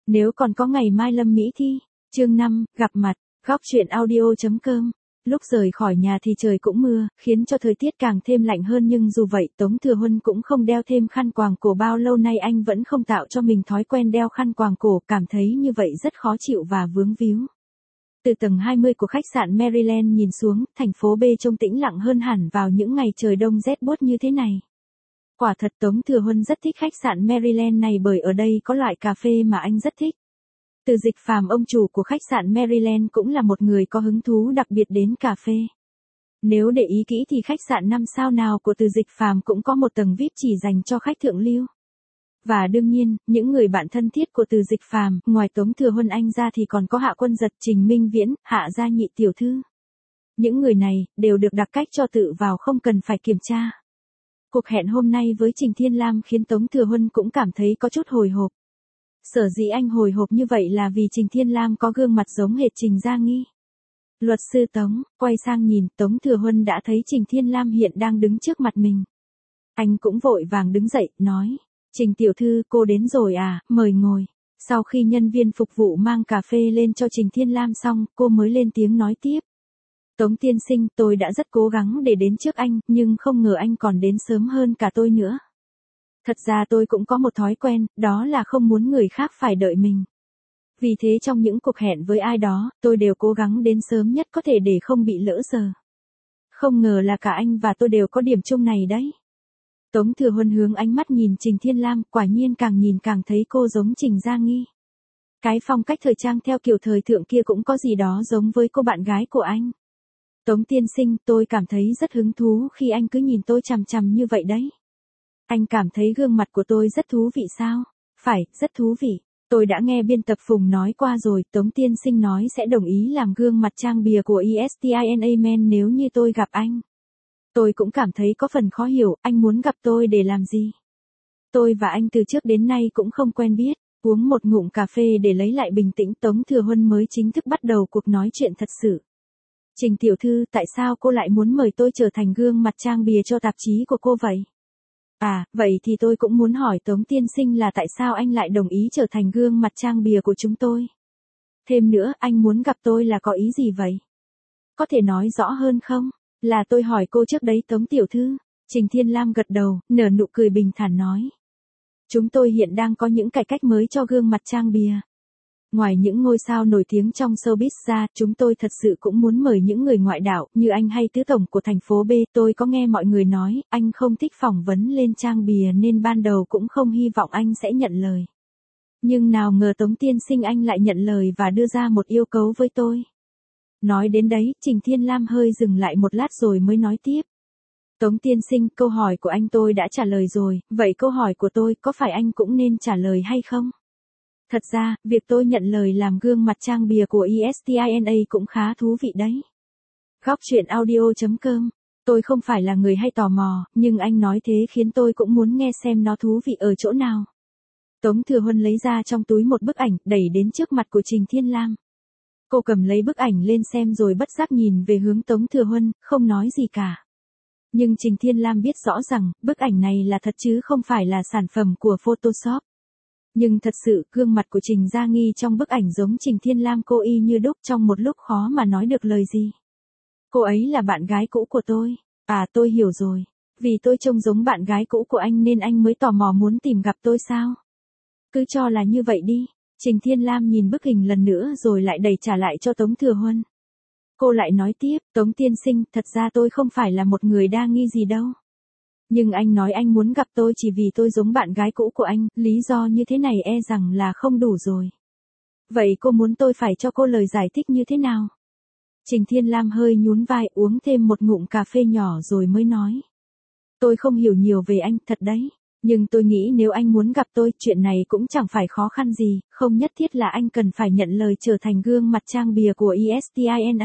Nếu còn có ngày mai Lâm Mỹ thi. Chương 5, gặp mặt. Góc truyện audio.com. Lúc rời khỏi nhà thì trời cũng mưa, khiến cho thời tiết càng thêm lạnh hơn, nhưng dù vậy Tống Thừa Huân cũng không đeo thêm khăn quàng cổ. Bao lâu nay anh vẫn không tạo cho mình thói quen đeo khăn quàng cổ, cảm thấy như vậy rất khó chịu và vướng víu. Từ tầng 20 của khách sạn Maryland nhìn xuống, thành phố B trông tĩnh lặng hơn hẳn vào những ngày trời đông rét buốt như thế này. Quả thật Tống Thừa Huân rất thích khách sạn Maryland này bởi ở đây có loại cà phê mà anh rất thích. Từ Dịch Phàm, ông chủ của khách sạn Maryland, cũng là một người có hứng thú đặc biệt đến cà phê. Nếu để ý kỹ thì khách sạn 5 sao nào của Từ Dịch Phàm cũng có một tầng VIP chỉ dành cho khách thượng lưu. Và đương nhiên, những người bạn thân thiết của Từ Dịch Phàm, ngoài Tống Thừa Huân anh ra thì còn có Hạ Quân Giật, Trình Minh Viễn, Hạ Gia Nhị tiểu thư. Những người này đều được đặt cách cho tự vào, không cần phải kiểm tra. Cuộc hẹn hôm nay với Trình Thiên Lam khiến Tống Thừa Huân cũng cảm thấy có chút hồi hộp. Sở dĩ anh hồi hộp như vậy là vì Trình Thiên Lam có gương mặt giống hệt Trình Gia Nghi. Luật sư Tống, quay sang nhìn, Tống Thừa Huân đã thấy Trình Thiên Lam hiện đang đứng trước mặt mình. Anh cũng vội vàng đứng dậy, nói, Trình tiểu thư, cô đến rồi à, mời ngồi. Sau khi nhân viên phục vụ mang cà phê lên cho Trình Thiên Lam xong, cô mới lên tiếng nói tiếp. Tống tiên sinh, tôi đã rất cố gắng để đến trước anh, nhưng không ngờ anh còn đến sớm hơn cả tôi nữa. Thật ra tôi cũng có một thói quen, đó là không muốn người khác phải đợi mình. Vì thế trong những cuộc hẹn với ai đó, tôi đều cố gắng đến sớm nhất có thể để không bị lỡ giờ. Không ngờ là cả anh và tôi đều có điểm chung này đấy. Tống Thừa Huân hướng ánh mắt nhìn Trình Thiên Lam, quả nhiên càng nhìn càng thấy cô giống Trình Gia Nghi. Cái phong cách thời trang theo kiểu thời thượng kia cũng có gì đó giống với cô bạn gái của anh. Tống tiên sinh, tôi cảm thấy rất hứng thú khi anh cứ nhìn tôi chằm chằm như vậy đấy. Anh cảm thấy gương mặt của tôi rất thú vị sao? Phải, rất thú vị. Tôi đã nghe biên tập Phùng nói qua rồi, Tống tiên sinh nói sẽ đồng ý làm gương mặt trang bìa của ESTINA Men nếu như tôi gặp anh. Tôi cũng cảm thấy có phần khó hiểu, anh muốn gặp tôi để làm gì? Tôi và anh từ trước đến nay cũng không quen biết. Uống một ngụm cà phê để lấy lại bình tĩnh, Tống Thừa Huân mới chính thức bắt đầu cuộc nói chuyện thật sự. Trình tiểu thư, tại sao cô lại muốn mời tôi trở thành gương mặt trang bìa cho tạp chí của cô vậy? À, vậy thì tôi cũng muốn hỏi Tống tiên sinh là tại sao anh lại đồng ý trở thành gương mặt trang bìa của chúng tôi? Thêm nữa, anh muốn gặp tôi là có ý gì vậy? Có thể nói rõ hơn không? Là tôi hỏi cô trước đấy Tống tiểu thư. Trình Thiên Lam gật đầu, nở nụ cười bình thản nói. Chúng tôi hiện đang có những cải cách mới cho gương mặt trang bìa. Ngoài những ngôi sao nổi tiếng trong showbiz ra, chúng tôi thật sự cũng muốn mời những người ngoại đạo như anh hay tứ tổng của thành phố B. Tôi có nghe mọi người nói, anh không thích phỏng vấn lên trang bìa nên ban đầu cũng không hy vọng anh sẽ nhận lời. Nhưng nào ngờ Tống tiên sinh anh lại nhận lời và đưa ra một yêu cầu với tôi. Nói đến đấy, Trình Thiên Lam hơi dừng lại một lát rồi mới nói tiếp. Tống tiên sinh, câu hỏi của anh tôi đã trả lời rồi, vậy câu hỏi của tôi có phải anh cũng nên trả lời hay không? Thật ra, việc tôi nhận lời làm gương mặt trang bìa của ESTINA cũng khá thú vị đấy. Góc truyện audio.com. Tôi không phải là người hay tò mò, nhưng anh nói thế khiến tôi cũng muốn nghe xem nó thú vị ở chỗ nào. Tống Thừa Huân lấy ra trong túi một bức ảnh, đẩy đến trước mặt của Trình Thiên Lam. Cô cầm lấy bức ảnh lên xem rồi bất giác nhìn về hướng Tống Thừa Huân, không nói gì cả. Nhưng Trình Thiên Lam biết rõ rằng, bức ảnh này là thật chứ không phải là sản phẩm của Photoshop. Nhưng thật sự, gương mặt của Trình Gia Nghi trong bức ảnh giống Trình Thiên Lam cô y như đúc, trong một lúc khó mà nói được lời gì. Cô ấy là bạn gái cũ của tôi. À, tôi hiểu rồi. Vì tôi trông giống bạn gái cũ của anh nên anh mới tò mò muốn tìm gặp tôi sao? Cứ cho là như vậy đi. Trình Thiên Lam nhìn bức hình lần nữa rồi lại đẩy trả lại cho Tống Thừa Huân. Cô lại nói tiếp, Tống tiên sinh, thật ra tôi không phải là một người đa nghi gì đâu. Nhưng anh nói anh muốn gặp tôi chỉ vì tôi giống bạn gái cũ của anh, lý do như thế này e rằng là không đủ rồi. Vậy cô muốn tôi phải cho cô lời giải thích như thế nào? Trình Thiên Lam hơi nhún vai, uống thêm một ngụm cà phê nhỏ rồi mới nói. Tôi không hiểu nhiều về anh, thật đấy. Nhưng tôi nghĩ nếu anh muốn gặp tôi, chuyện này cũng chẳng phải khó khăn gì, không nhất thiết là anh cần phải nhận lời trở thành gương mặt trang bìa của ESTINA.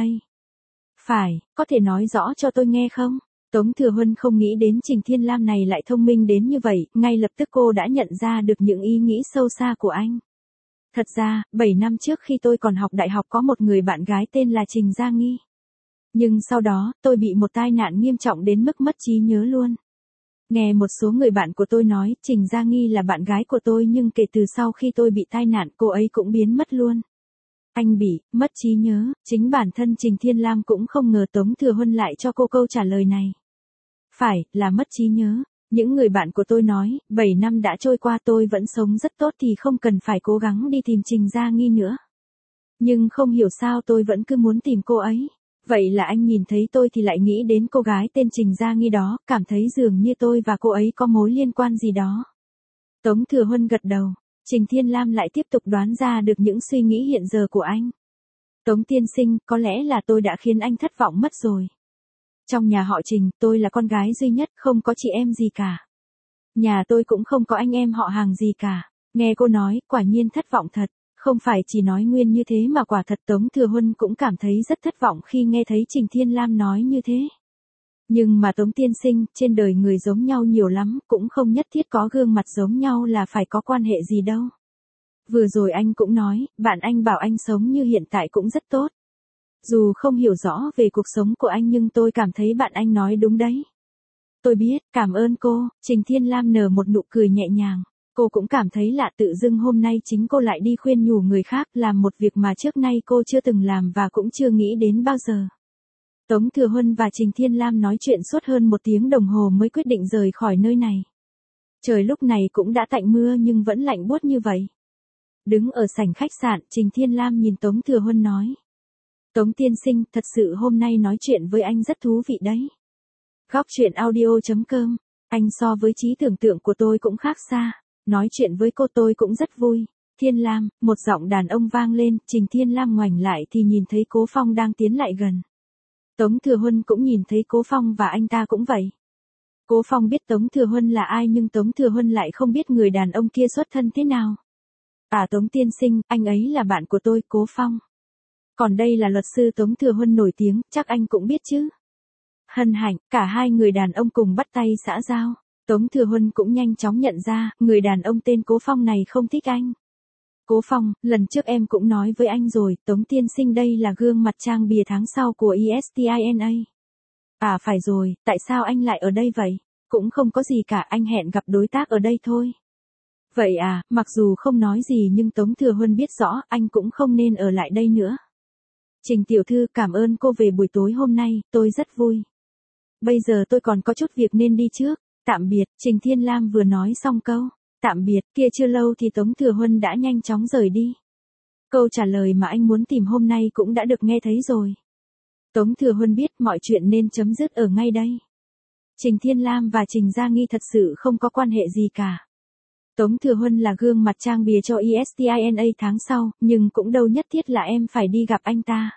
Phải, có thể nói rõ cho tôi nghe không? Tống Thừa Huân không nghĩ đến Trình Thiên Lam này lại thông minh đến như vậy, ngay lập tức cô đã nhận ra được những ý nghĩ sâu xa của anh. Thật ra, 7 năm trước khi tôi còn học đại học có một người bạn gái tên là Trình Gia Nghi. Nhưng sau đó, tôi bị một tai nạn nghiêm trọng đến mức mất trí nhớ luôn. Nghe một số người bạn của tôi nói, Trình Gia Nghi là bạn gái của tôi nhưng kể từ sau khi tôi bị tai nạn cô ấy cũng biến mất luôn. Anh bị mất trí nhớ, chính bản thân Trình Thiên Lam cũng không ngờ Tống Thừa Huân lại cho cô câu trả lời này. Phải, là mất trí nhớ. Những người bạn của tôi nói, 7 năm đã trôi qua tôi vẫn sống rất tốt thì không cần phải cố gắng đi tìm Trình Gia Nghi nữa. Nhưng không hiểu sao tôi vẫn cứ muốn tìm cô ấy. Vậy là anh nhìn thấy tôi thì lại nghĩ đến cô gái tên Trình Gia Nghi đó, cảm thấy dường như tôi và cô ấy có mối liên quan gì đó. Tống Thừa Huân gật đầu. Trình Thiên Lam lại tiếp tục đoán ra được những suy nghĩ hiện giờ của anh. Tống tiên sinh, có lẽ là tôi đã khiến anh thất vọng mất rồi. Trong nhà họ Trình, tôi là con gái duy nhất, không có chị em gì cả. Nhà tôi cũng không có anh em họ hàng gì cả. Nghe cô nói, quả nhiên thất vọng thật. Không phải chỉ nói nguyên như thế mà quả thật Tống Thừa Huân cũng cảm thấy rất thất vọng khi nghe thấy Trình Thiên Lam nói như thế. Nhưng mà Tống tiên sinh, trên đời người giống nhau nhiều lắm, cũng không nhất thiết có gương mặt giống nhau là phải có quan hệ gì đâu. Vừa rồi anh cũng nói, bạn anh bảo anh sống như hiện tại cũng rất tốt. Dù không hiểu rõ về cuộc sống của anh nhưng tôi cảm thấy bạn anh nói đúng đấy. Tôi biết, cảm ơn cô, Trình Thiên Lam nở một nụ cười nhẹ nhàng. Cô cũng cảm thấy lạ tự dưng hôm nay chính cô lại đi khuyên nhủ người khác làm một việc mà trước nay cô chưa từng làm và cũng chưa nghĩ đến bao giờ. Tống Thừa Huân và Trình Thiên Lam nói chuyện suốt hơn 1 tiếng đồng hồ mới quyết định rời khỏi nơi này. Trời lúc này cũng đã tạnh mưa nhưng vẫn lạnh buốt như vậy. Đứng ở sảnh khách sạn, Trình Thiên Lam nhìn Tống Thừa Huân nói. Tống tiên sinh, thật sự hôm nay nói chuyện với anh rất thú vị đấy. Góc truyện audio.com, anh so với trí tưởng tượng của tôi cũng khác xa. Nói chuyện với cô tôi cũng rất vui. Thiên Lam, một giọng đàn ông vang lên, Trình Thiên Lam ngoảnh lại thì nhìn thấy Cố Phong đang tiến lại gần. Tống Thừa Huân cũng nhìn thấy Cố Phong và anh ta cũng vậy. Cố Phong biết Tống Thừa Huân là ai nhưng Tống Thừa Huân lại không biết người đàn ông kia xuất thân thế nào. Tống tiên sinh, anh ấy là bạn của tôi, Cố Phong. Còn đây là luật sư Tống Thừa Huân nổi tiếng, chắc anh cũng biết chứ. Hân hạnh, cả hai người đàn ông cùng bắt tay xã giao. Tống Thừa Huân cũng nhanh chóng nhận ra, người đàn ông tên Cố Phong này không thích anh. Cố Phong, lần trước em cũng nói với anh rồi, Tống tiên sinh đây là gương mặt trang bìa tháng sau của ESTINA. Phải rồi, tại sao anh lại ở đây vậy? Cũng không có gì cả, anh hẹn gặp đối tác ở đây thôi. Vậy mặc dù không nói gì nhưng Tống Thừa Huân biết rõ anh cũng không nên ở lại đây nữa. Trình tiểu thư, cảm ơn cô về buổi tối hôm nay, tôi rất vui. Bây giờ tôi còn có chút việc nên đi trước. Tạm biệt, Trình Thiên Lam vừa nói xong câu tạm biệt kia chưa lâu thì Tống Thừa Huân đã nhanh chóng rời đi. Câu trả lời mà anh muốn tìm hôm nay cũng đã được nghe thấy rồi. Tống Thừa Huân biết mọi chuyện nên chấm dứt ở ngay đây. Trình Thiên Lam và Trình Gia Nghi thật sự không có quan hệ gì cả. Tống Thừa Huân là gương mặt trang bìa cho ESTINA tháng sau, nhưng cũng đâu nhất thiết là em phải đi gặp anh ta.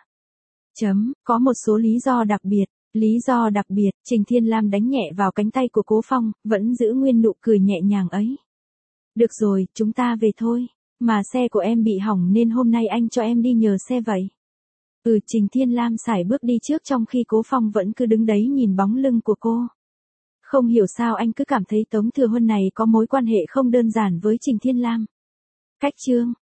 Có một số lý do đặc biệt. Lý do đặc biệt, Trình Thiên Lam đánh nhẹ vào cánh tay của Cố Phong, vẫn giữ nguyên nụ cười nhẹ nhàng ấy. Được rồi, chúng ta về thôi. Mà xe của em bị hỏng nên hôm nay anh cho em đi nhờ xe vậy. Trình Thiên Lam sải bước đi trước trong khi Cố Phong vẫn cứ đứng đấy nhìn bóng lưng của cô. Không hiểu sao anh cứ cảm thấy Tống Thừa Huân này có mối quan hệ không đơn giản với Trình Thiên Lam. Cách chương